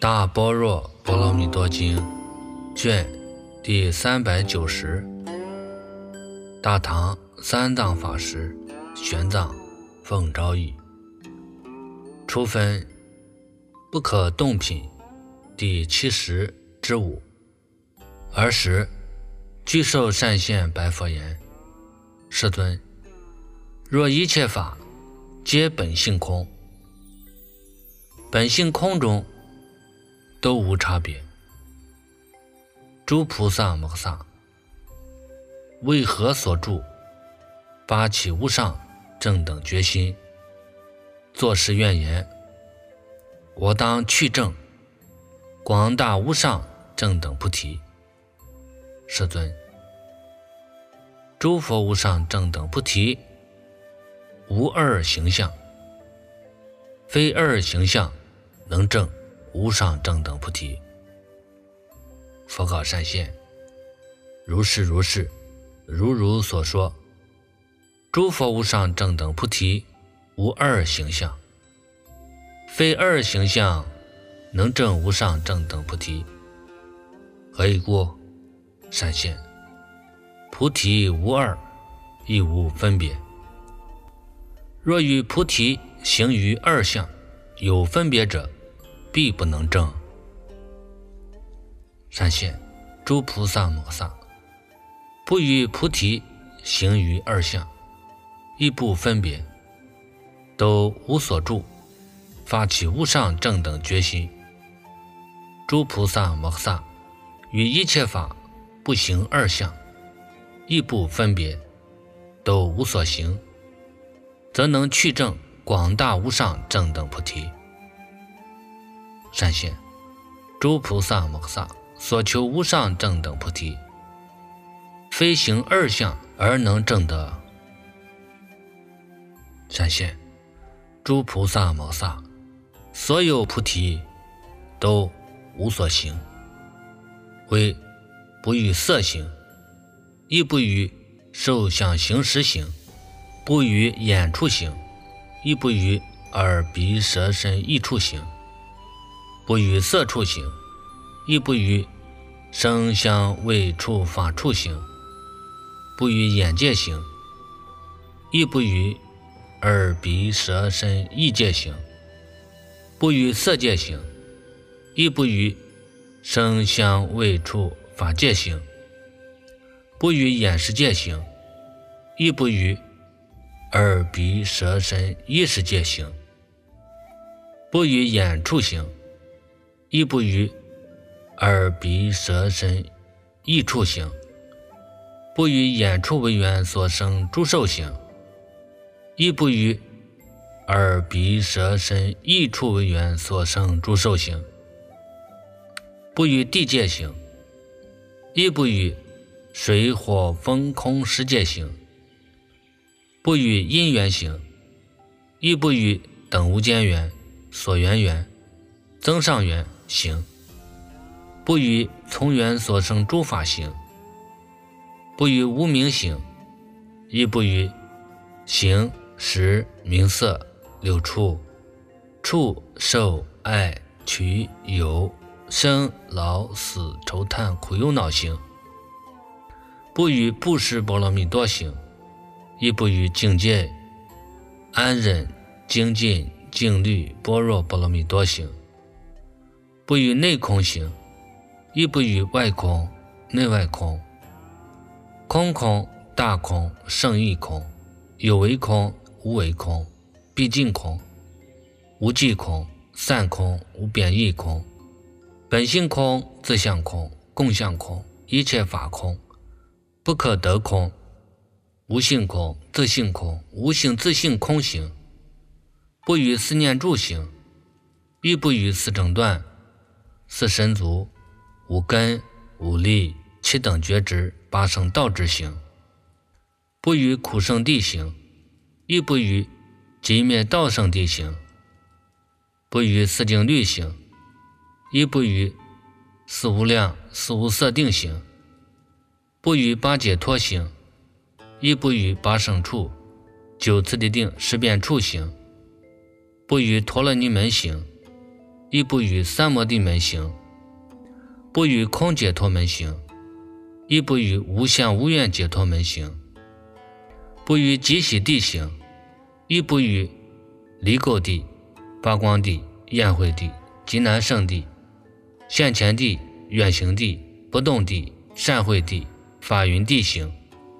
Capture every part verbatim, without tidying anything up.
大般若波罗蜜多经卷第三百九十，大唐三藏法师玄奘奉诏译，初分不可动品第七十之五。尔时具受善现白佛言：世尊，若一切法皆本性空，本性空中都无差别，诸菩萨摩萨为何所住发起无上正等决心，作是愿言：我当去证广大无上正等菩提。世尊，诸佛无上正等菩提无二形象，非二形象能证无上正等菩提。佛告善现：如是如是，如如所说，诸佛无上正等菩提无二形象，非二形象能证无上正等菩提。何以故？善现，菩提无二，亦无分别。若与菩提行于二相有分别者，必不能证。善现，诸菩萨摩萨不与菩提行于二相，亦不分别，都无所住，发起无上正等决心。诸菩萨摩萨与一切法不行二相，亦不分别，都无所行，则能去证广大无上正等菩提。善现，诸菩萨摩萨所求无上正等菩提，非行二相而能证得。善现，诸菩萨摩萨所有菩提都无所行，为不与色行，亦不与受想行识行，不与眼处行，亦不与耳鼻舌身意处行，不与色处行，亦不与声香味触法处行，不与眼界行，亦不与耳鼻舌身意界行，不与色界行，亦不与声香味触法界行，不与眼识界行，亦不与耳鼻舌身意识界行，不与眼处行，亦不与耳鼻舌身意处行，不与眼处为缘所生诸受行，亦不与耳鼻舌身意处为缘所生诸受行，不与地界行，亦不与水火风空识界行，不与因缘行，亦不与等无间缘所缘缘增上缘行，不与从缘所生诸法行，不与无明行，亦不与形识名色六处触受爱取有生老死愁叹苦忧恼行，不与布施波罗蜜多行，亦不与境界安忍精进静虑般若波罗蜜多行，不与内空行，亦不与外空内外空，空空大空胜义空，有为空无为空，毕竟空无际空，散空无变异空，本性空自相空共相空，一切法空不可得空，无性空自性空无性自性空行，不与四念住行，亦不与四正断四神足五根五力七等觉知八圣道之行，不与苦圣地行，亦不与寂灭道圣地行，不与四境律行，亦不与四无量四无色定行，不与八解脱行，亦不与八圣处九次第定十变处行，不与陀罗尼门行， 亦不与三摩地门行，不与空解脱门行，亦不与无相无愿解脱门行，不与极喜地行，亦不与离垢地、发光地、焰慧地、极难胜地、现前地、远行地、不动地、善慧地、法云地行，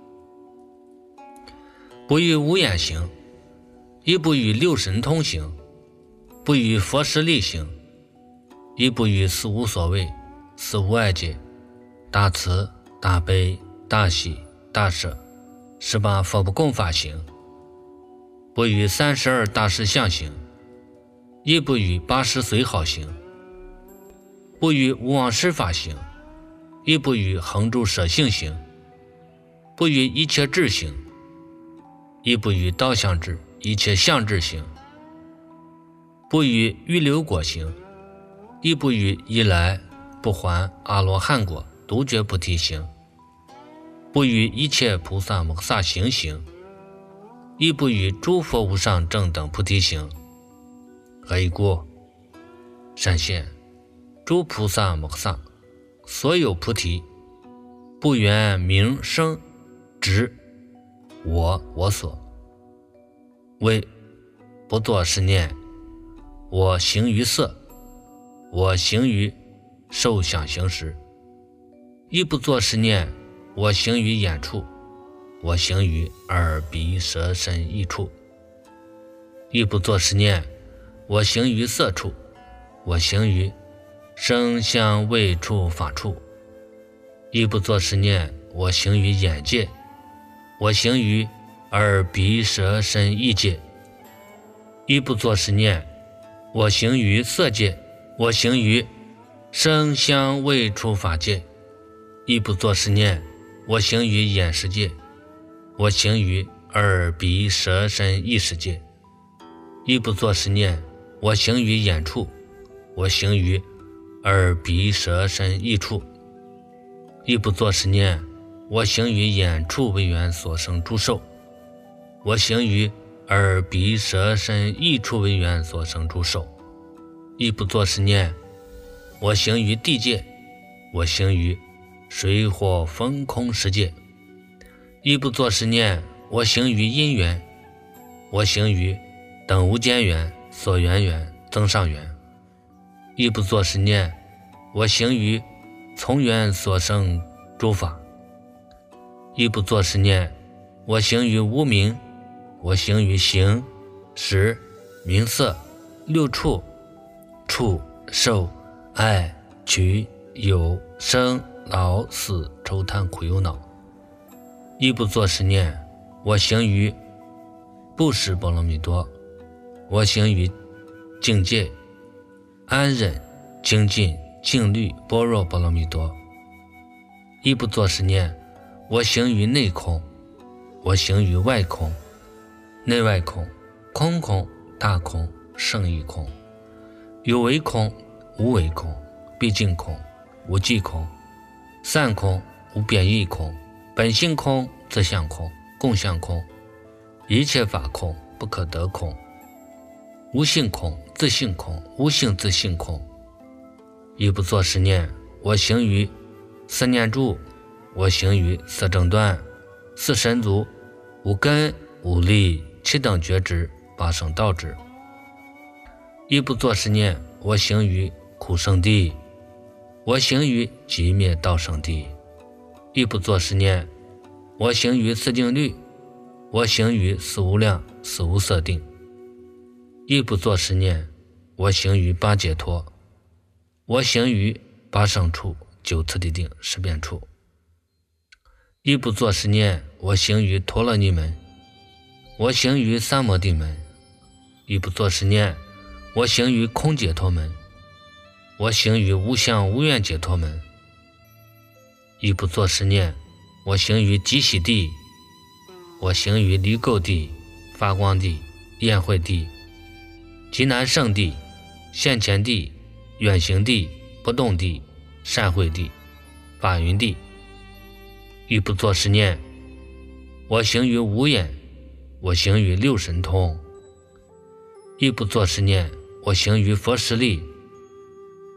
不与无眼行，亦不与六神通行，不与佛实力行，亦不与四无所谓、四无碍界、大慈、大悲、大喜、大舍、十八佛不共法行，不与三十二大士相行，亦不与八十随好行，不与无妄施法行，亦不与恒住舍性行，不与一切智行，亦不与道相智、一切相智行，不与预流果行，亦不与一来不还阿罗汉果独觉菩提行，不与一切菩萨摩萨行行，亦不与诸佛无上正等菩提行。何以故？善现诸菩萨摩萨所有菩提，不缘名生执我我所，为不作是念：我行于色，我行于受想行识；亦不作是念：我行于眼处，我行于耳鼻舌身意处；亦不作是念：我行于色处，我行于声香味触法处；亦不作是念：我行于眼界，我行于耳鼻舌身意界；亦不作是念：我行于色界，我行于声香味触法界；亦不作是念：我行于眼识界，我行于耳鼻舌身意识界；亦不作是念：我行于眼处，我行于耳鼻舌身意处；亦不作是念：我行于眼处为缘所生诸受，我行于耳鼻舌身意处为缘所生诸受；亦不作是念：我行于地界，我行于水火风空世界；亦不作是念：我行于因缘，我行于等无间缘、所缘缘、增上缘；亦不作是念：我行于从缘所生诸法；亦不作是念：我行于无明，我行于形、识、名色、六处、触、受、爱、取、有、生、老、死、愁贪苦忧恼；亦不作是念：我行于布施波罗蜜多，我行于境界、安忍、精进、静虑、般若波罗蜜多；亦不作是念：我行于内空，我行于外空、内外空、空空、大空、胜义空、有为空、无为空、毕竟空、无际空、散空、无变异空、本性空、自相空、共相空、一切法空、不可得空、无性空、自性空、无性自性空；亦不作是念：我行于四念住，我行于四正断、四神足、无根、无力、七等觉知、八圣道智；亦不作是念：我行于苦圣地，我行于寂灭道圣地；亦不作是念：我行于四静虑，我行于四无量、四无色定；亦不作是念：我行于八解脱，我行于八圣处、九次第定、十遍处；亦不作是念：我行于陀罗尼门，我行于三摩地门；亦不作是念：我行于空解脱门，我行于无相无愿解脱门；亦不作是念：我行于极喜地，我行于离垢地、发光地、焰慧地、极难胜地、现前地、远行地、不动地、善慧地、法云地；亦不作是念：我行于无眼，我行于六神通；亦不作是念：我行于佛实力，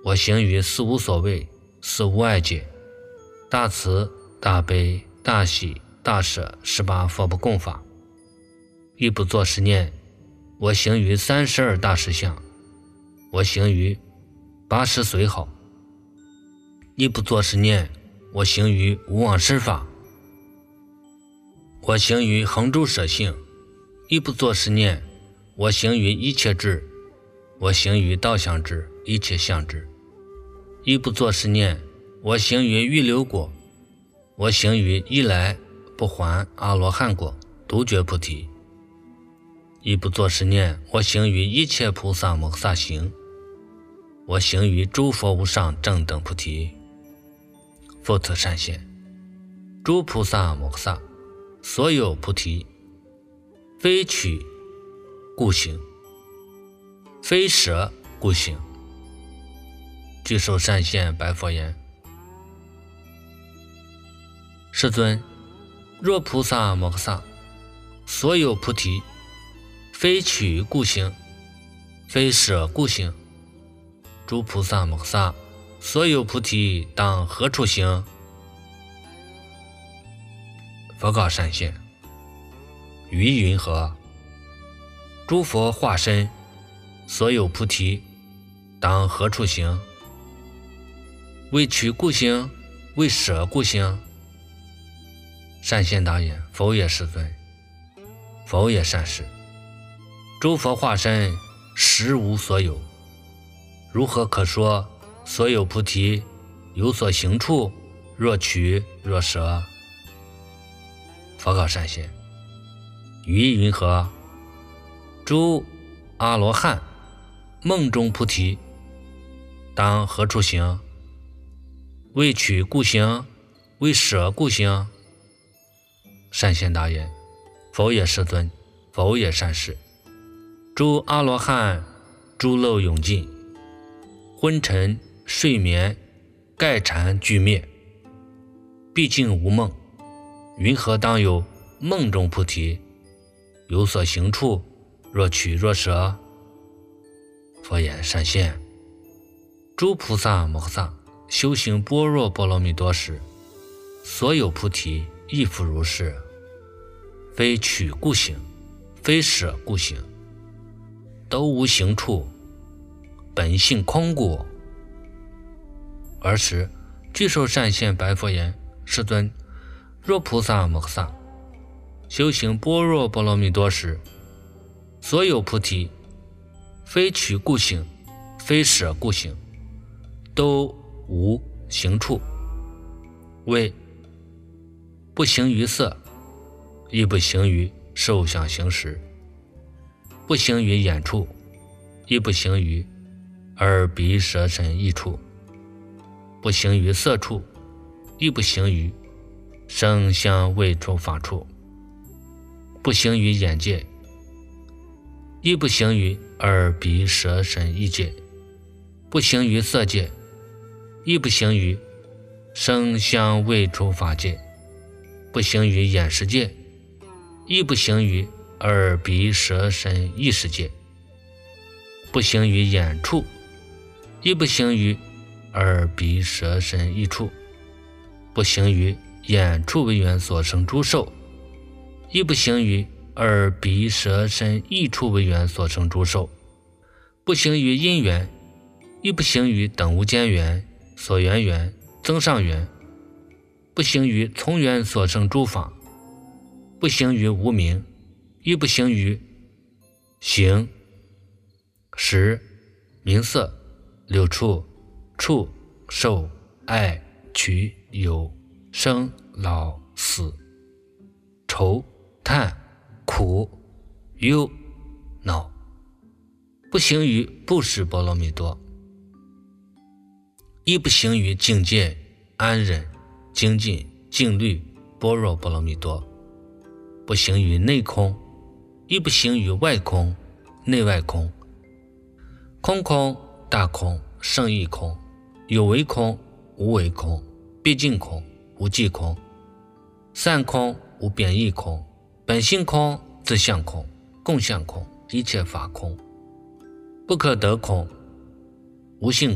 我行于四无所谓，四无碍界，大慈大悲大喜大舍十八佛不共法。亦不作是念，我行于三十二大实相，我行于八十随好。亦不作是念，我行于无妄施法，我行于恒诸舍性。亦不作是念，我行于一切智，我行于道相智一切相智。亦不作是念，我行于预流果，我行于一来不还阿罗汉果独觉菩提。亦不作是念，我行于一切菩萨摩萨行，我行于诸佛无上正等菩提。复次善现，诸菩萨摩萨所有菩提，非取故行，非舍故行。具受善现白佛言：世尊，若菩萨摩萨所有菩提，非取故行，非舍故行，诸菩萨摩萨所有菩提当何处行？佛告善现：于云何？诸佛化身所有菩提当何处行？为取故行，为舍故行。善现答言：否也，世尊。否也，善士。诸佛化身实无所有，如何可说所有菩提有所行处？若取若舍。佛告善现：于云何？诸阿罗汉梦中菩提当何处行？为取故行，为舍故行。善现答言：否也，世尊。否也，善士。诸阿罗汉诸漏永尽，昏沉睡眠盖缠俱灭，毕竟无梦，云何当有梦中菩提有所行处？若取若舍。佛言：善现，诸菩萨摩萨修行般若波罗蜜多时，所有菩提亦复如是，非取故行，非舍故行，都无行处，本性空故。尔时具受善现白佛言：世尊，若菩萨摩萨修行般若波罗蜜多时，所有菩提非取故行，非舍故行，都无行处，为不行于色，亦不行于受想行识，不行于眼处，亦不行于耳鼻舌身意处，不行于色处，亦不行于声香味触法处，不行于眼界，亦不行于耳鼻舌身意界，不行于色界，亦不行于声香味触法界，不行于眼识界，亦不行于耳鼻舌身意识界，不行于眼处，亦不行于耳鼻舌身意处，不行于眼处为缘所生诸受，亦不行于耳鼻舌身意处为缘所生诸受，不行于因缘，亦不行于等无间缘、所缘缘、增上缘，不行于从缘所生诸法，不行于无明，亦不行于形、识、名色、六处、触、受、爱、取、有、生、老、死、愁、叹、苦、忧、恼，不行于布施波罗蜜多，亦不行于境界、安忍、精进、静虑、般若波罗蜜多，不行于内空，亦不行于外空、内外空，空空、大空、胜义空，有为空、无为空，毕竟空、无际空，散空、无变异空，本性空、自相空、共相空，一切法空，不可得空、无性空、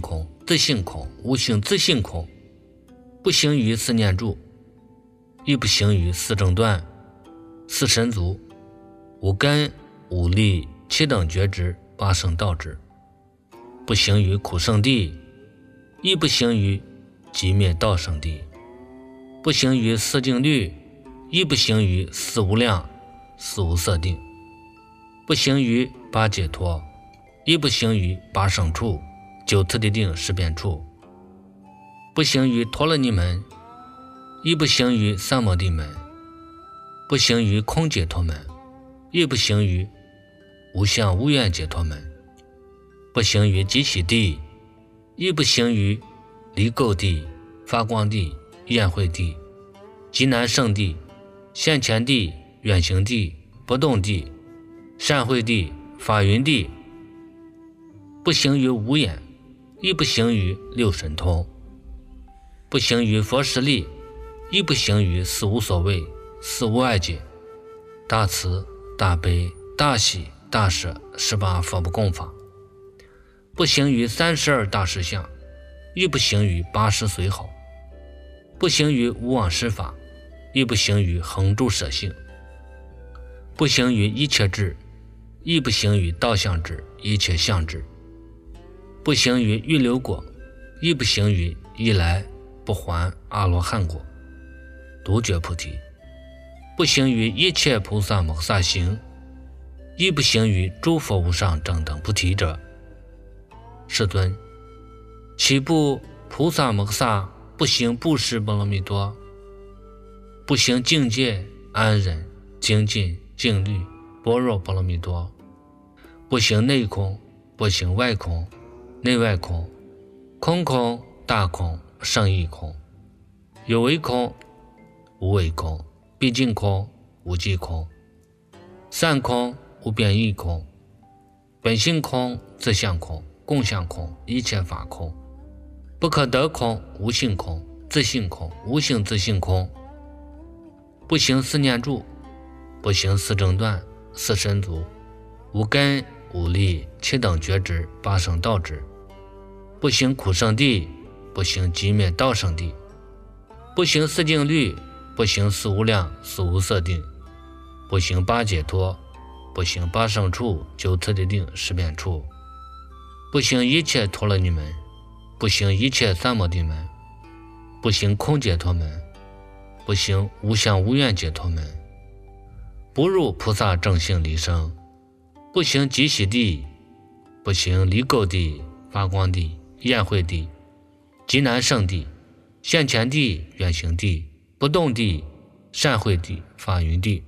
自性空，无性自性空，不行于四念住，亦不行于四正断、四神足，无根无力七等觉知八圣道智，不行于苦圣地，亦不行于寂灭道圣地，不行于四定律，亦不行于四无量四无色定，不行于八解脱，亦不行于八圣处九次第定十遍处，不行于陀罗尼门，亦不行于三摩地门，不行于空解脱门，亦不行于无相无愿解脱门，不行于极喜地，亦不行于离垢地、发光地、焰慧地、极难胜地、现前地、远行地、不动地、善慧地、法云地，不行于无眼，亦不行于六神通，不行于佛实力，亦不行于四无所谓、四无碍解、大慈、大悲、大喜、大舍十八佛不共法，不行于三十二大实相，亦不行于八十随好，不行于无妄施法，亦不行于恒住舍性，不行于一切智，亦不行于道相智、一切相智，不行于预流果，亦不行于一来不还阿罗汉果、独觉菩提，不行于一切菩萨摩萨行，亦不行于诸佛无上正等菩提者。世尊，岂不菩萨摩萨不行布施波罗蜜多，不行境界安忍精进静虑般若波罗蜜多，不行内空，不行外空，内外空，空空大空胜义空，有为空无为空，毕竟空无际空，散空无变异空，本性空自相空共相空一切法空，不可得空无性空自性空无性自性空，不行四念住，不行四正断四神足，无根无力七等觉知八圣道智，不行苦圣地，不行寂灭道圣地，不行四定律，不行四无量四无色定，不行八解脱，不行八圣处九次第定十遍处，不行一切陀罗尼门，不行一切三摩地门，不行空解脱门，不行无相无愿解脱门，不入菩萨正性离生，不行极喜地，不行离垢地、发光地、焰慧地、极难胜地、现前地、远行地、不动地、善慧地、法云地，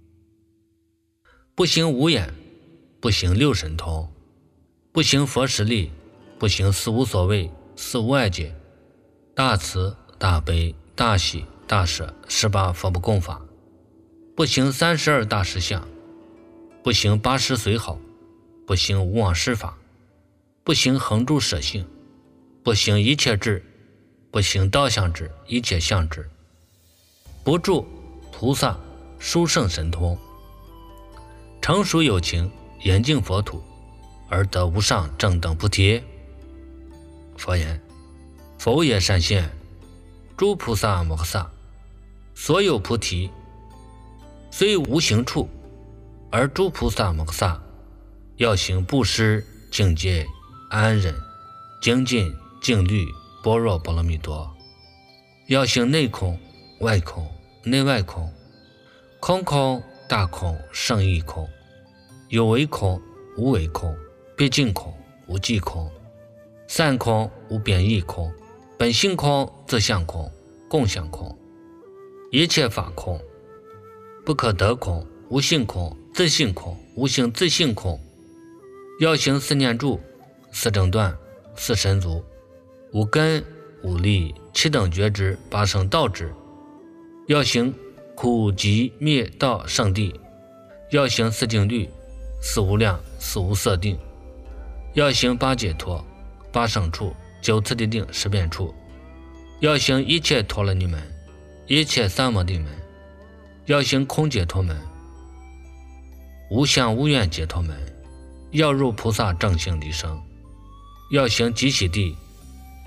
不行无眼，不行六神通，不行佛实力，不行四无所谓、四无碍解、大慈、大悲、大喜、大舍十八佛不共法，不行三十二大实相，不行八十随好，不行无妄施法，不行恒住舍性，不行一切智，不行道相智、一切相智，不住菩萨殊胜神通，成熟有情严净佛土，而得无上正等菩提。佛言：佛也善现，诸菩萨摩萨所有菩提，虽无形处，而诸菩萨摩萨要行布施、境界、安忍、精进、静虑、般若波罗蜜多，要行内空、外空、内外空，空空大空胜义空，有为空无为空，毕竟空无际空，散空无变异空，本性空自相空共相空，一切法空，不可得空无性空自性空无性自性空，要行四念住、四正断、四神足，无根无力七等觉知八圣道智，要行苦集灭道圣地，要行四定律、四无量四无色定，要行八解脱、八圣处、九次第定十遍处，要行一切陀罗尼门、一切三摩地门，要行空解脱门、无相无愿解脱门，要入菩萨正性离生，要行极喜地，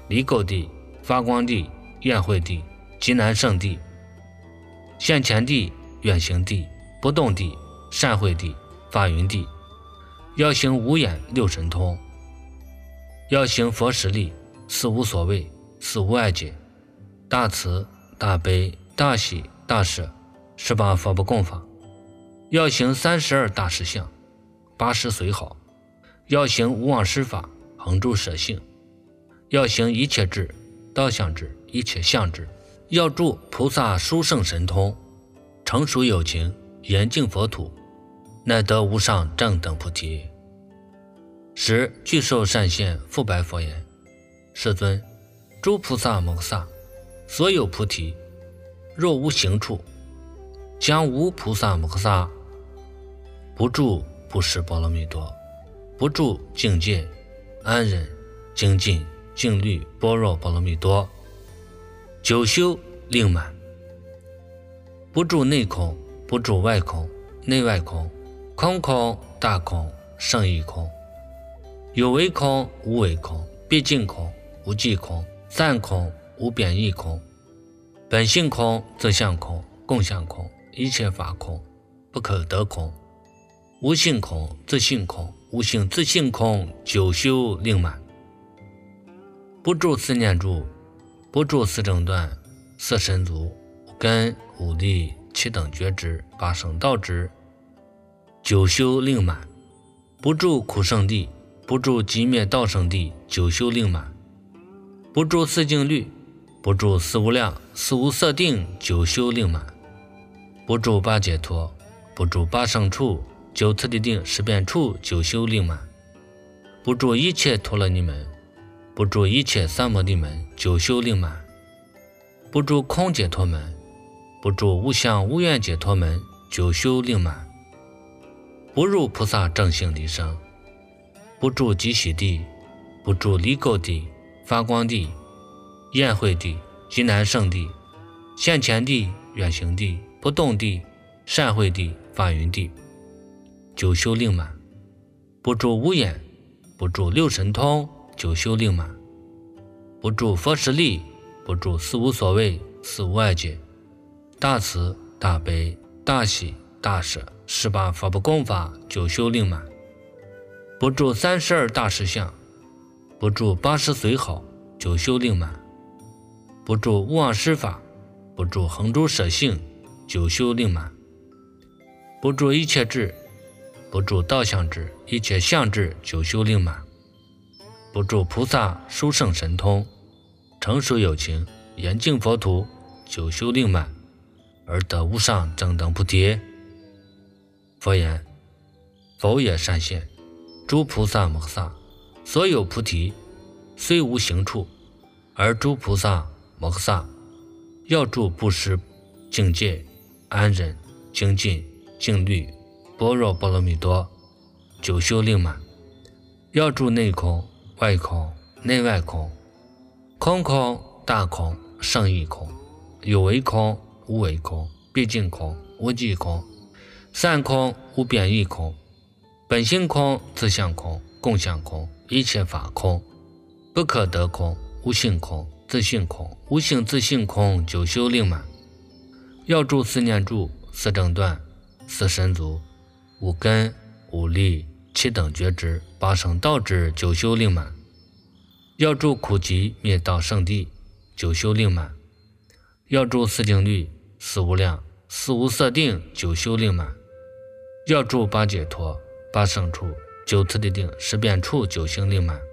离垢地、发光地、宴会地、极难胜地、现前地、远行地、不动地、善会地、法云地。要行五眼六神通，要行佛实力，四无所谓，四无碍解，大慈大悲大喜大舍，十八佛不共法。要行三十二大实相，八十随好。要行无妄施法，恒住舍性。要行一切智，道相智，一切相智。要住菩萨殊胜神通，成熟有情，严净佛土，乃得无上正等菩提。十具受善现复白佛言：世尊，诸菩萨摩诃萨所有菩提，若无行处，将无菩萨摩诃萨不住不识波罗蜜多，不住境界安忍精进静虑般若波罗蜜多，久修令满。不住内空，不住外空，内外空，空空大空，胜义空，有为空，无为空，毕竟空，无际空，散空，无贬义空，本性空，自相空，共相空，一切法空，不可得空，无性空，自性空，无性自性空，久修令满。不住四念住，不住四正断，四神足，五根五力七等觉知，八圣道知，久修令满。不住苦圣地，不住极灭道圣地，久修令满。不住四境律，不住四无量四无色定，久修令满。不住八解脱，不住八圣处，九次第定十遍处，久修令满。不住一切陀罗尼门，不住一切三摩地门，久修令满。不住空解脱门，不住无相无愿解脱门，久修令满。不入菩萨正性离生，不住极喜地，不住离垢地、发光地、宴会地、极难胜地、现前地、远行地、不动地、善会地、法云地，久修令满。不住无眼，不住六神通，久修令满。不住佛实力，不住四无所谓，四无碍解，大慈大悲大喜大舍，十八佛不共法，久修令满。不住三十二大实相，不住八十随好，久修令满。不住无妄施法，不住恒住舍性，久修令满。不住一切智，不住道相智，一切相智，久修令满。不住菩萨殊胜神通，成熟有情，严净佛土，久修令满，而得无上正等菩提。佛言：佛也善现，诸菩萨摩诃萨所有菩提，虽无行处，而诸菩萨摩诃萨要住布施境界安忍精进静虑般若波罗蜜多，久修令满。要住内空外空内外空，空空大空胜义空，有为空无为空，毕竟空无际空，散空无贬义空，本性空自相空，共相空，一切法空，不可得空，无性空自性空，无性自性空，久修令满。要住四念住，四正断，四神足，五根五力七等觉知，八圣道知，久修令满。要住苦集灭道圣地，久修令满。要住四境律，四无量四无色定，久修令满。要住八解脱八圣处，九次第定十遍处，久修令满。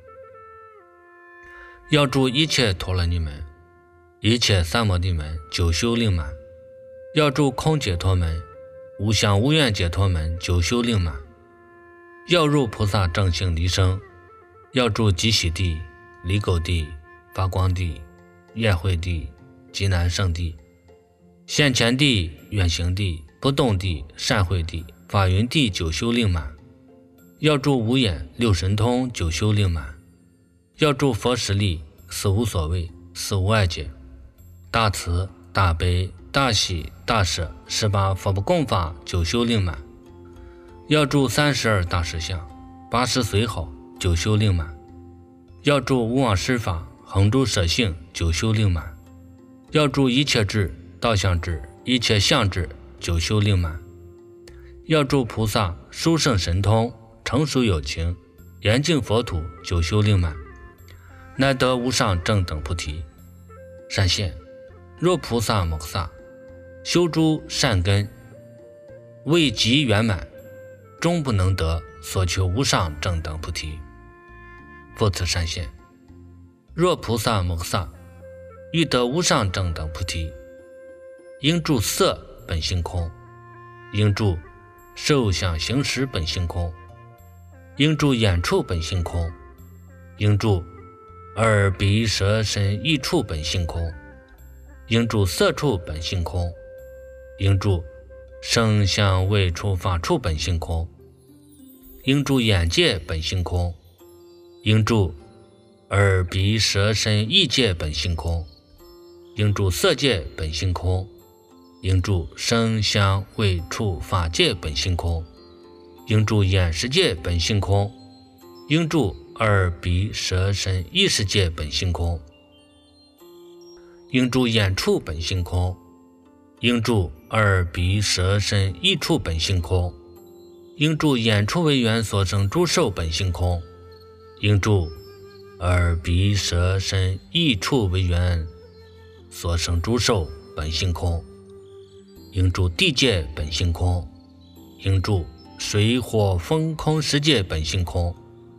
要住一切陀罗尼门，一切三摩地门，久修令满。要住空解脱门，无相无愿解脱门，久修令满。要入菩萨正性离生，要住极喜地离垢地发光地宴会地极难胜地现前地远行地不动地善会地法云地，久修令满。要住五眼六神通，久修令满。要住佛实力，四无所谓四无碍解，大慈大悲大喜大舍，十八佛不共法，久修令满。要住三十二大实相，八十随好，久修令满。要住无妄施法， 恒住舍性，九修令满。要住一切智、道相智、一切相智，九修令满。要住菩萨殊胜神通，成熟有情，严净佛土，九修令满，乃得无上正等菩提。善现，若菩萨摩萨修诸善根未及圆满，终不能得所求无上正等菩提。复次善现，若菩萨摩萨欲得无上正等菩提，应住色本性空，应住受想行识本性空，应住眼处本性空，应住耳鼻舌身意处本性空，应住色处本性空，应住声香味触法处本性空，应住眼界本性空，应住耳鼻舌身意界本性空，应住色界本性空，应住声香味触法界本性空，应住眼识界本性空，应住耳鼻舌身意识界本性空，应住眼处本性空，应住耳鼻舌身意处本性空，应住眼处为缘所生诸受本性空，应住耳鼻舌身意处为缘所生诸受本性空，应住地界本性空，应住水火风空十界本性空，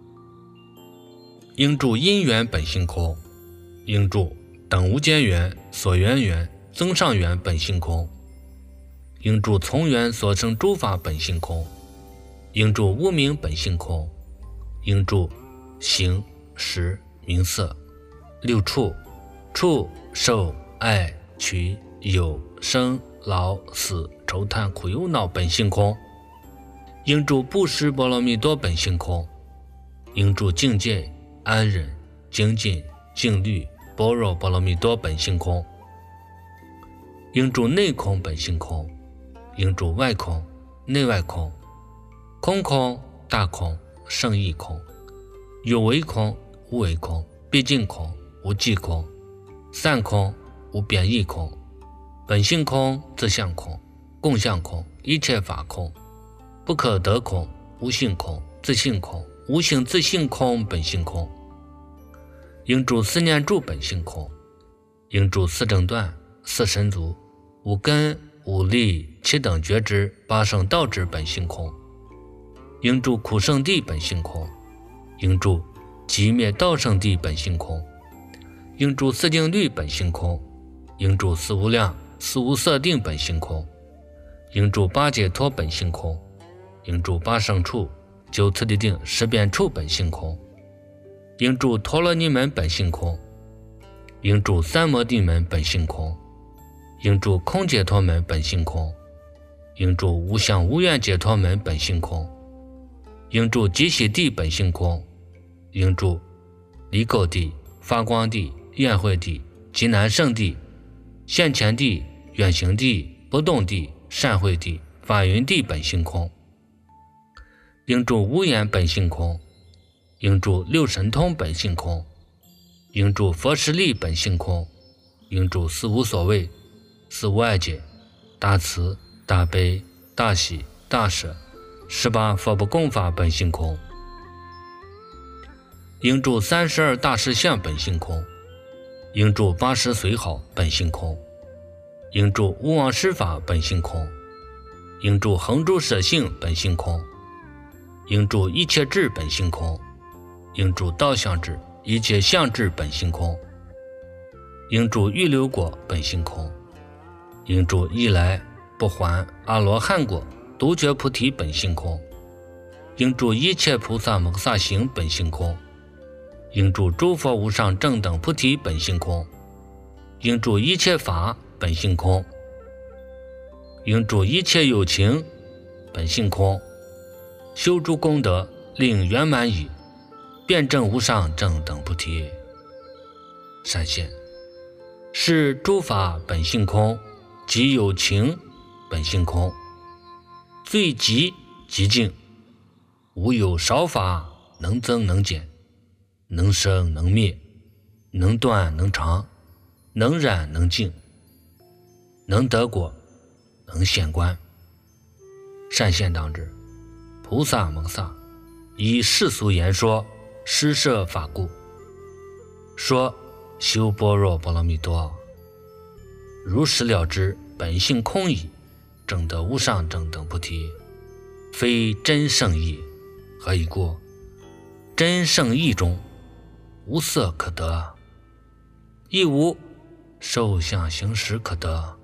应住因缘本性空，应住等无间缘所缘缘增上缘本性空，应住从缘所生诸法本性空，应住无明本性空，应住形识名色六处触受爱取有生老死愁叹苦忧恼本性空，应住布施波罗蜜多本性空，应住境界安忍精进静虑般若波罗蜜多本性空，应住内空本性空，应住外空内外空，空空大空胜义空，有为空无为空，毕竟空无际空，散空无贬义空，本性空自相空共相空一切法空，不可得空无性空自性空无性自性空本性空，应住四念住本性空，应住四正断四神足五根五力七等觉知八圣道智本性空，应住苦圣地本性空，应住寂灭道圣地本性空，应住四定律本性空，应住四无量四无色定本性空，应住八解脱本性空，应住八圣处九次第定十遍处本性空，应住陀罗尼门本性空，应住三摩地门本性空，应住空解脱门本性空，应住无相无愿解脱门本性空，应住极喜地本性空，应住离垢地发光地宴会地极难胜地现前地远行地不动地善会地法云地本性空，应住无眼本性空，应住六神通本性空，应住佛实力本性空，应住四无所谓四无碍解大慈大悲大喜大舍十八佛不共法本性空，应住三十二大士相本性空，应住八十随好本性空，应住无妄施法本性空，应住恒住舍性本性空，应住一切智本性空，应住道相智一切相智本性空，应住预流果本性空，应住一来不还阿罗汉果独觉菩提本性空，应住一切菩萨摩萨行本性空，应住诸佛无上正等菩提本性空，应住一切法本性空，应住一切有情本性空，修诸功德令圆满矣，辩证无上正等菩提。善现，是诸法本性空，即有情本性空，最极极静，无有少法能增能减，能生能灭， 能断能长，能染能净，能得果，能显观。善现当知，菩萨蒙萨以世俗言说施设法故，说修般若波罗蜜多，如实了知本性空矣，证得无上正等菩提，非真圣义。何以故？真圣义中无色可得，亦无受想行识可得，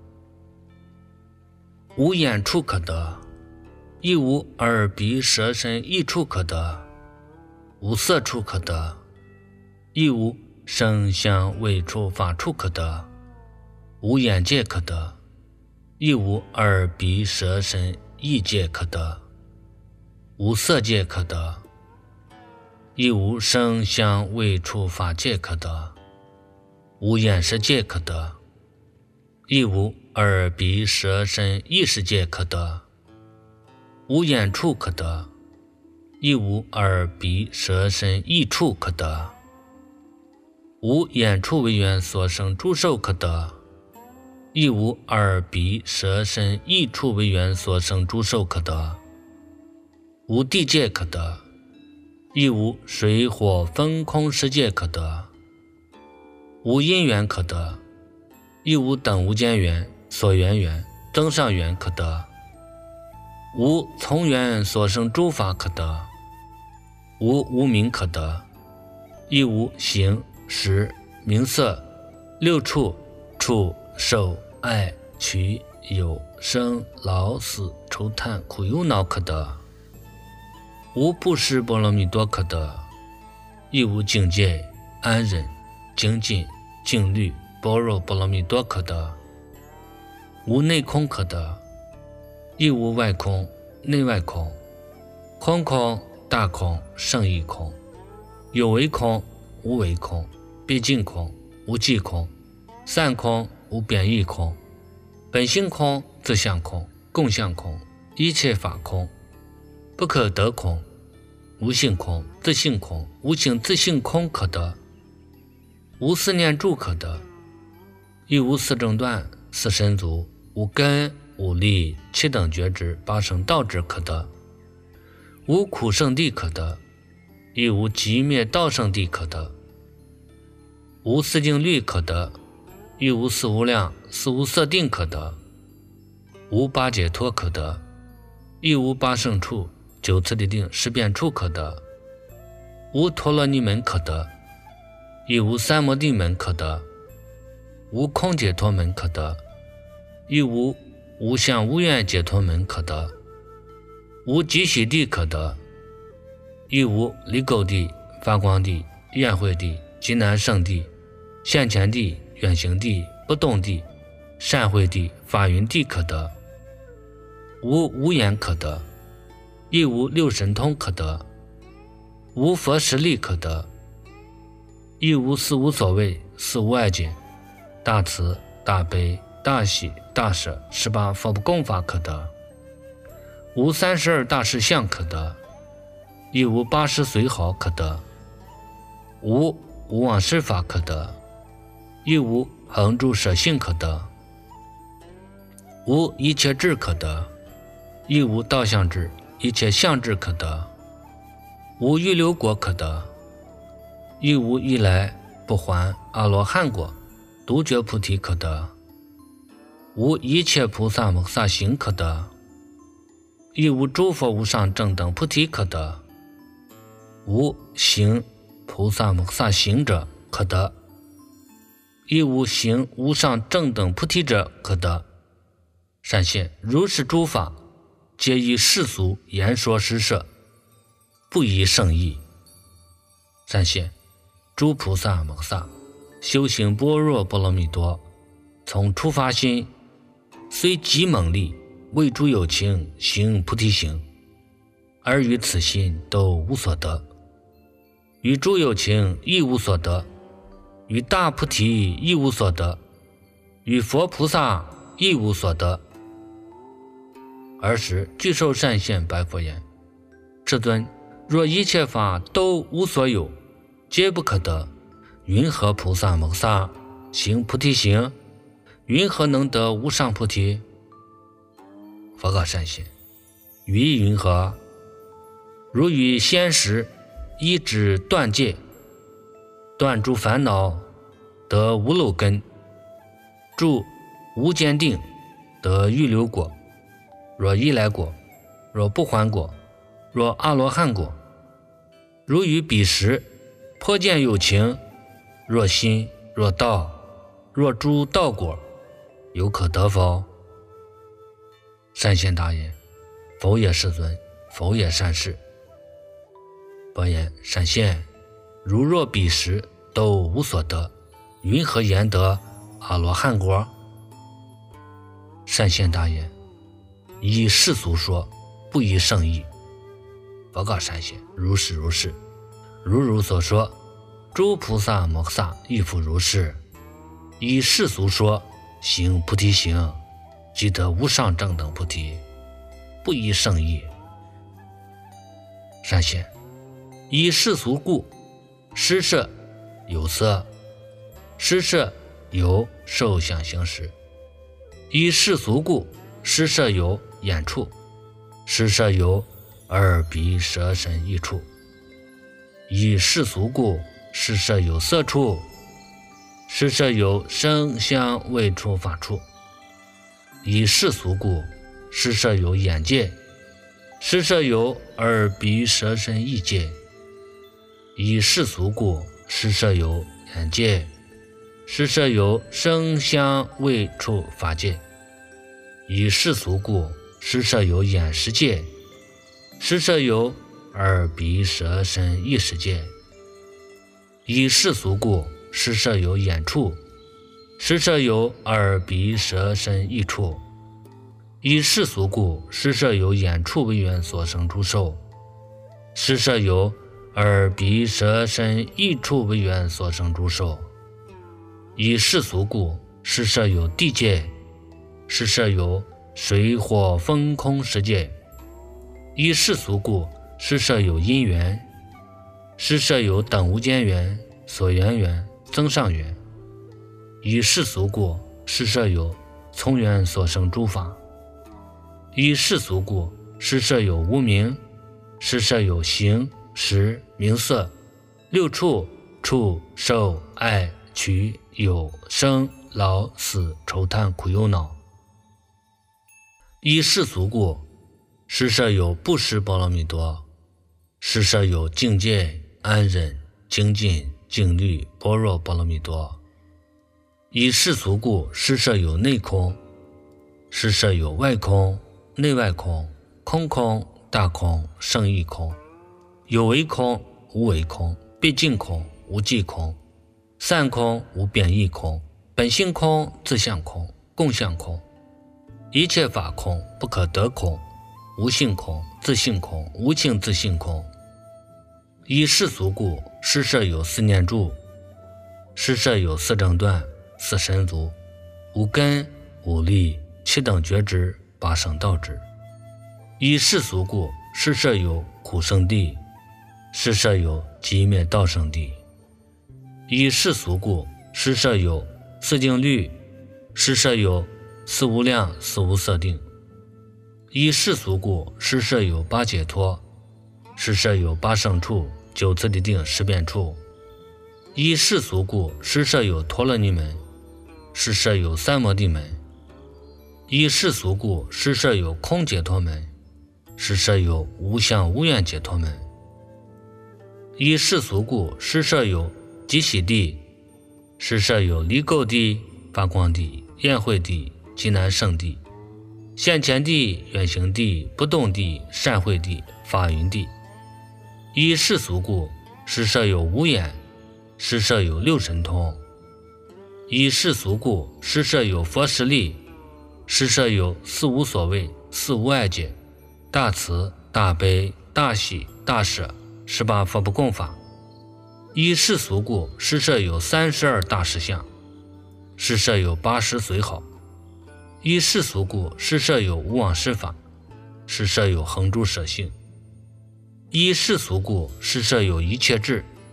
无眼处可得，亦无耳鼻舌身意处可得，无色处可得，亦无声香味触法处可得，无眼界可得，亦无耳鼻舌身意界可得，无色界可得，亦无声香味触法界可得，无眼识界可得，亦无耳鼻舌身意识界可得，无眼处可得，亦无耳鼻舌身意处可得，无眼处为缘所生诸受可得，亦无耳鼻舌身意处为缘所生诸受可得，无地界可得，亦无水火风空世界可得，无因缘可得，亦无等无间缘所缘缘增上缘可得，无从缘所生诸法可得，无无明可得，亦无形识名色六处触受爱取有生老死愁叹苦忧恼可得，无布施波罗蜜多可得，亦无境界安忍精进静虑般若波罗蜜多可得，无内空可得，亦无外空内外空，空空大空胜义空，有为空无为空，毕竟空无际空，散空无贬义空，本性空自相空共相空，一切法空不可得空，无性空自性空，无性自性空可得，无四念住可得，亦无四正断四身足，无根无力七等觉知八圣道智可得，无苦圣地可得，亦无极灭道圣地可得，无四境律可得，亦无四无量四无色定可得，无八解脱可得，亦无八圣处九次第定十变处可得，无陀罗尼门可得，亦无三摩地门可得，无空解脱门可得，亦无无相无愿解脱门可得，无极喜地可得，亦无离垢地发光地愿会地极难胜地现前地远行地不动地善会地法云地可得，无无眼可得，亦无六神通可得，无佛实力可得，亦无四无所谓四无碍解大慈大悲大喜大舍十八佛不共法可得，无三十二大士相可得，亦无八十随好可得，无无往事法可得，亦无恒住舍性可得，无一切智可得，亦无道相智一切相智可得，无预流果可得，亦无一来不还阿罗汉果独觉菩提可得，无一切菩萨摩萨行可得，亦无诸佛无上正等菩提可得，无行菩萨摩萨行者可得，亦无行无上正等菩提者可得。善现如是诸法，皆以世俗言说施设，不依圣义。善现诸菩萨摩萨修行般若波罗蜜多，从初发心虽极猛力，为诸有情行菩提行，而于此心都无所得，于诸有情亦无所得，于大菩提亦无所得，于佛菩萨亦无所得。尔时具受善现白佛言：世尊，若一切法都无所有，皆不可得， 云何菩萨摩萨行菩提行？云何能得无上菩提？佛告善信：于云何？如于先时依止断戒，断诸烦恼，得无漏根，住无间定，得预流果。若依来果，若不还果，若阿罗汉果。如于彼时颇见有情，若心若道，若诸道果，有可得否？善现答言：否也，世尊，否也，善士。佛言：善现，如若彼时都无所得，云何言得阿罗汉果？善现答言：依世俗说，不依圣意。佛告善现：如是如是，如汝所说，诸菩萨摩萨亦复如是。依世俗说，行菩提行，即得无上正等菩提，不依圣意。善现，依世俗故，施设有色，施设有受想行识；依世俗故，施设有眼处，施设有耳鼻舌身意处；依世俗故，施设有色处，施设有声香味触法处；依世俗故，施设有眼界，施设有耳鼻舌身意界；依世俗故，施设有眼界，施设有声香味触法界；依世俗故，施设有眼识界，施设有耳鼻舌身意识界；依世俗故，施设有眼处，施设有耳鼻舌身意处；依世俗故，施设有眼处为缘所生诸受，施设有耳鼻舌身意处为缘所生诸受；依世俗故，施设有地界，施设有水火风空十界；依世俗故，施设有因缘，施设有等无间缘、所缘缘、增上缘；依世俗故，施设有从缘所生诸法；依世俗故，施设有无明，施设有形识名色六处触受爱取有生老死愁叹苦忧恼；依世俗故，施设有布施波罗蜜多，施设有境界安忍精进静虑般若波罗蜜多；依世俗故，施设有内空，施设有外空、内外空、空空、大空、胜义空、有为空、无为空、毕竟空、无际空、散空、无变异空、本性空、自相空、共相空、一切法空、不可得空、无性空、自性空、无性自性空；依世俗故，施设有四念住，施设有四正断、四神足、五根、五力、七等觉知、八圣道知；依世俗故，施设有苦圣地，施设有寂灭道圣地；依世俗故，施设有四定律，施设有四无量四无色定；依世俗故，施设有八解脱，施设有八圣处、九次第定、十变处；依世俗故，施设有陀罗尼门，施设有三摩地门；依世俗故，施设有空解脱门，施设有无相无愿解脱门；依世俗故，施设有极喜地，施设有离垢地、发光地、宴会地、极难胜地、现前地、远行地、不动地、善会地、法云地；依世俗故，施设有无眼，施设有六神通；依世俗故，施设有佛实力，施设有四无所谓、四无碍解、大慈、大悲、大喜、大舍、十八佛不共法；依世俗故，施设有三十二大实相，施设有八十随好；依世俗故，施设有无往施法，施设有恒诸舍性；依世俗故，施设有一切智，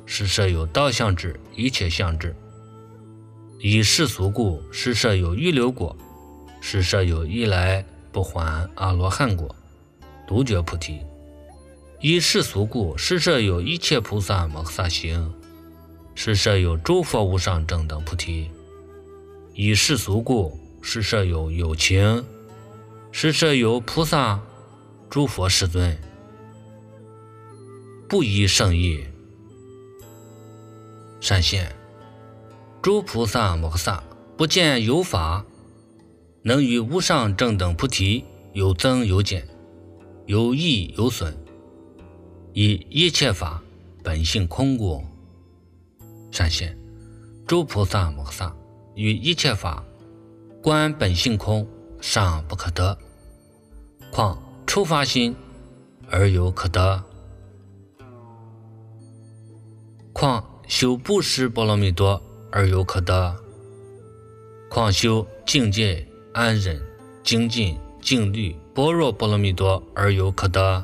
是摄有道相之一切相之。以世俗故，是摄有预流果，是摄有一来不还阿罗汉果，独觉菩提。以世俗故，是摄有一切菩萨摩诃萨行，是摄有诸佛无上正等菩提。以世俗故，是摄有有情，是摄有菩萨诸佛世尊。不依圣意，善现诸菩萨摩诃萨不见有法能与无上正等菩提有增有减，有益有损，以一切法本性空故。善现诸菩萨摩诃萨与一切法观本性空，尚不可得，况初发心而有可得？况修布施波罗蜜多而有可得？况修境界安忍精进静虑般若波罗蜜多而有可得？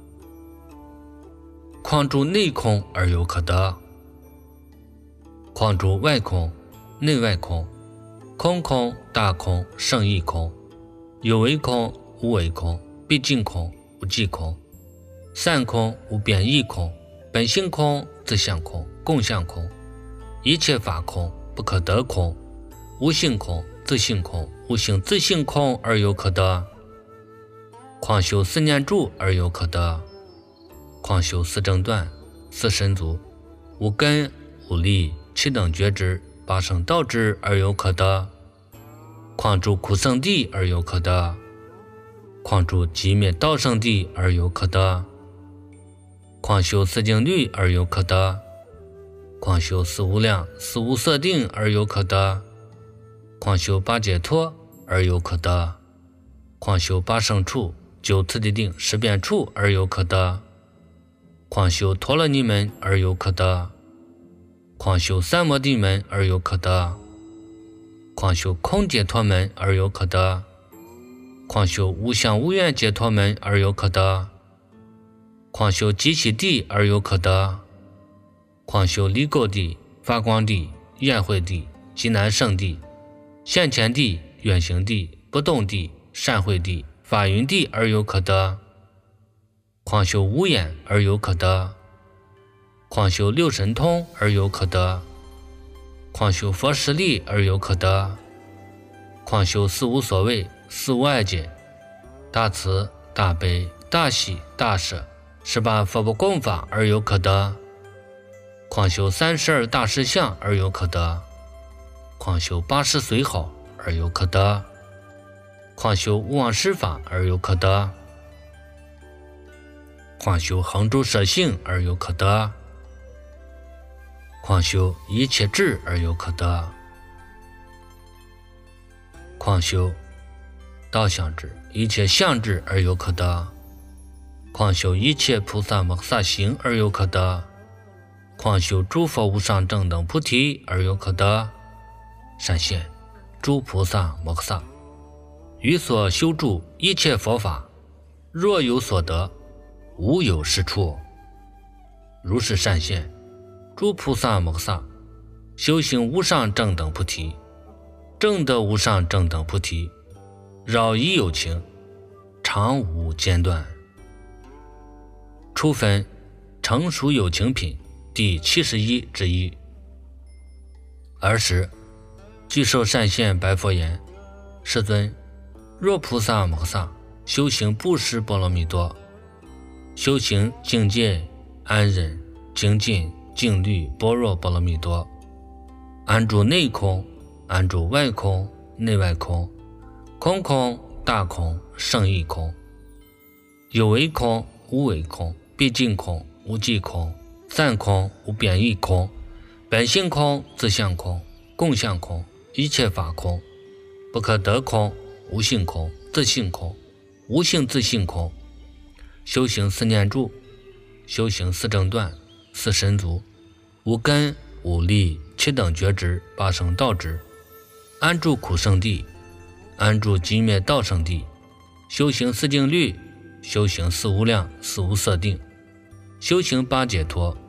况住内空而有可得？况住外空内外空，空空大空胜义空，有为空无为空，毕竟空无际空，散空无变异空，本性空自相空共相空，一切法空不可得空，无性空自性空无性自性空而有可得？况修四念住而有可得？况修四正断四神足无根无力七等觉知八圣道之而有可得？况住苦圣地而有可得？况住寂灭道圣地而有可得？况修四净律而有可得？况修四无量四无色定而有可得？况修八解脱而有可得？况修八圣处九次第定十变处而有可得？况修陀罗尼门而有可得？况修三摩地门而有可得？况修空解脱门而有可得？况修无相无愿解脱门而有可得？况修极喜地而有可得？况修离垢地发光地宴会地极难胜地现前地远行地不动地善会地法云地而有可得？况修无眼而有可得？况修六神通而有可得？况修佛实力而有可得？况修四无所谓四无碍解大慈大悲大喜大舍十八佛不共法而有可得？况修三十二大士相而有可得？况修八十随好而有可得？况修无妄施法而有可得？况修恒住舍性而有可得？况修一切智而有可得？况修道相智一切相智而有可得？况修一切菩萨摩诃萨行而有可得？况修诸佛无上正等菩提而有可得？善现诸菩萨摩诃萨于所修诸一切佛法，若有所得，无有是处。如是善现诸菩萨摩诃萨修行无上正等菩提，正得无上正等菩提，扰以有情，常无间断。初分成熟有情品第七十一之一。尔时具受善现白佛言：世尊，若菩萨摩诃萨修行布施波罗蜜多，修行境界安忍精进静虑般若波罗蜜多，安住内空安住外空内外空，空空大空胜义空，有为空无为空，毕竟空无际空，散空无变异空，本性空自相空共相空，一切法空不可得空，无性空自性空无性自性空。修行四念住，修行四正断四神足，无根无力七等觉知八圣道之，安住苦圣地安住寂灭道圣地，修行四净律，修行四无量四无色定，修行八解脱，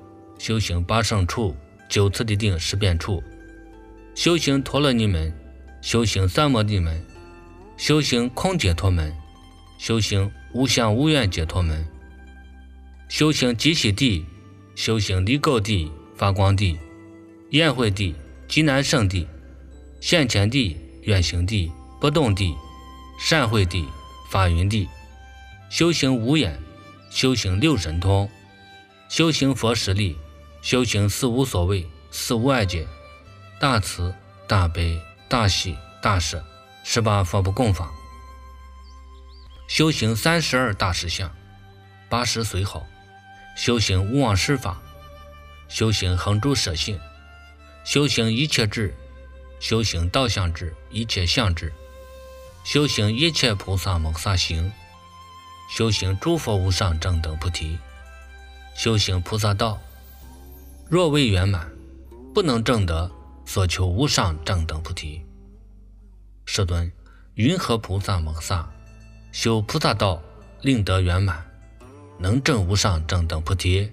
修行八圣处、九次第定十变处，修行陀罗尼门，修行三摩地门，修行空解脱门，修行无相无愿解脱门，修行极喜地，修行离垢地、发光地、宴会地、极难胜地、现前地、远行地、不动地、善会地、法云地，修行无眼，修行六神通，修行佛实力，修行四无所谓、四无碍解、大慈、大悲、大喜、大舍，十八佛不共法，修行三十二大实相，八十随好，修行无妄施法，修行恒诸舍性，修行一切智，修行道相智、一切相智，修行一切菩萨摩萨行，修行诸佛无上正等菩提，修行菩萨道，若未圆满，不能证得所求无上正等菩提。世尊，云何菩萨摩萨修菩萨道，令得圆满，能证无上正等菩提？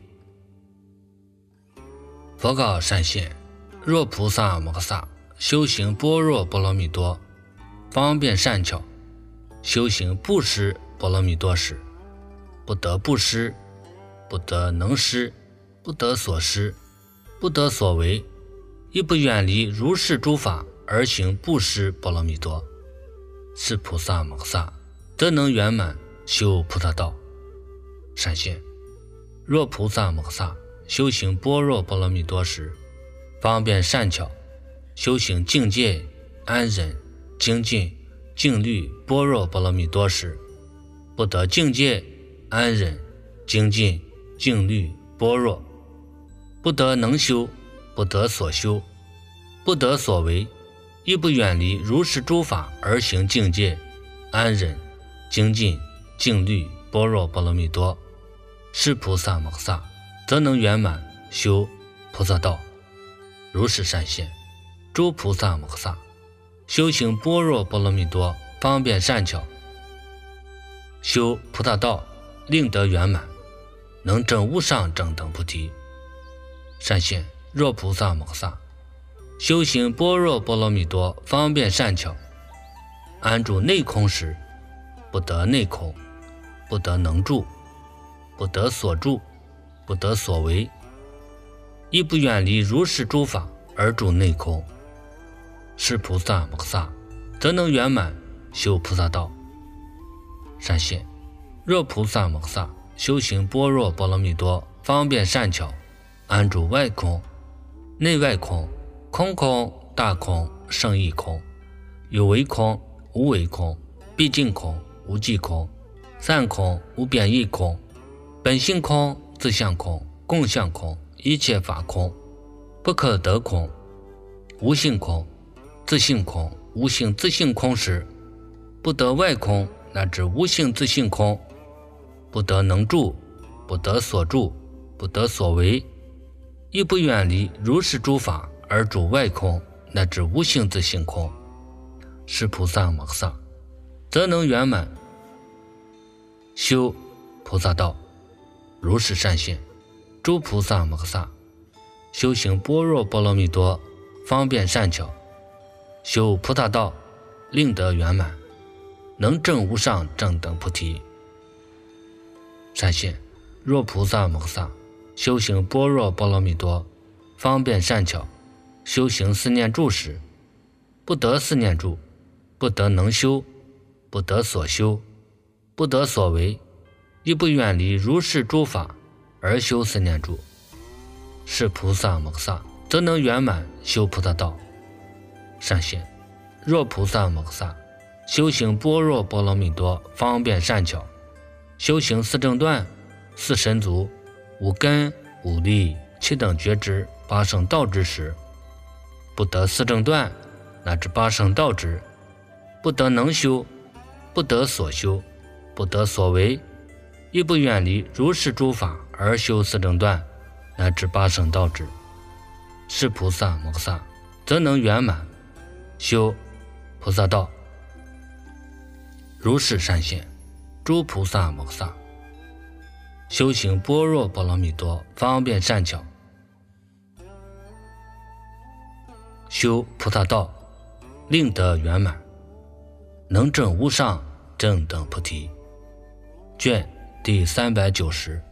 佛告善现，若菩萨摩萨修行般若波罗蜜多，方便善巧，修行布施波罗蜜多时，不得布施，不得能施，不得所施，不得所为，亦不远离如是诸法而行布施波罗蜜多，是菩萨摩萨则能圆满修菩萨道。善现，若菩萨摩萨修行般若波罗蜜多时，方便善巧，修行境界安忍精进静虑般若波罗蜜多时，不得境界安忍精进静虑般若，不得能修，不得所修，不得所为，亦不远离如是诸法而行境界安忍精进静虑般若波罗蜜多，是菩萨摩萨则能圆满修菩萨道。如是善现，诸菩萨摩萨修行般若波罗蜜多，方便善巧，修菩萨道，令得圆满，能证无上正等菩提。善现，若菩萨摩萨修行般若波罗蜜多，方便善巧，安住内空时，不得内空，不得能住，不得所住，不得所为，亦不远离如是诸法而住内空，是菩萨摩萨则能圆满修菩萨道。善现，若菩萨摩萨修行般若波罗蜜多，方便善巧，安住外空、内外空、空空、大空、胜义空、有为空、无为空、毕竟空、无际空、散空、无变异空、本性空、自相空、共相空、一切法空、不可得空、无性空、自性空、无性自性空时，不得外空乃至无性自性空，不得能住，不得所住，不得所为，亦不远离如是诸法而住外空乃至无性自性空，是菩萨摩萨则能圆满修菩萨道。如是善现，诸菩萨摩萨修行般若波罗蜜多，方便善巧，修菩萨道，令得圆满，能证无上正等菩提。善现，若菩萨摩萨修行般若波罗蜜多，方便善巧，修行四念住时，不得四念住，不得能修，不得所修，不得所为，亦不远离如是诸法而修四念住，是菩萨摩萨则能圆满修菩萨道。善现，若菩萨摩萨修行般若波罗蜜多，方便善巧，修行四正断、四神足、五根、五力、七等觉知、八圣道之时，不得四正断乃至八圣道之，不得能修，不得所修，不得所为，亦不远离如是诸法而修四正断乃至八圣道之，是菩萨摩萨则能圆满修菩萨道。如是善现，诸菩萨摩萨修行般若波罗蜜多，方便善巧， 修菩萨道，令得圆满，能证无上正等菩提。卷第三百九十。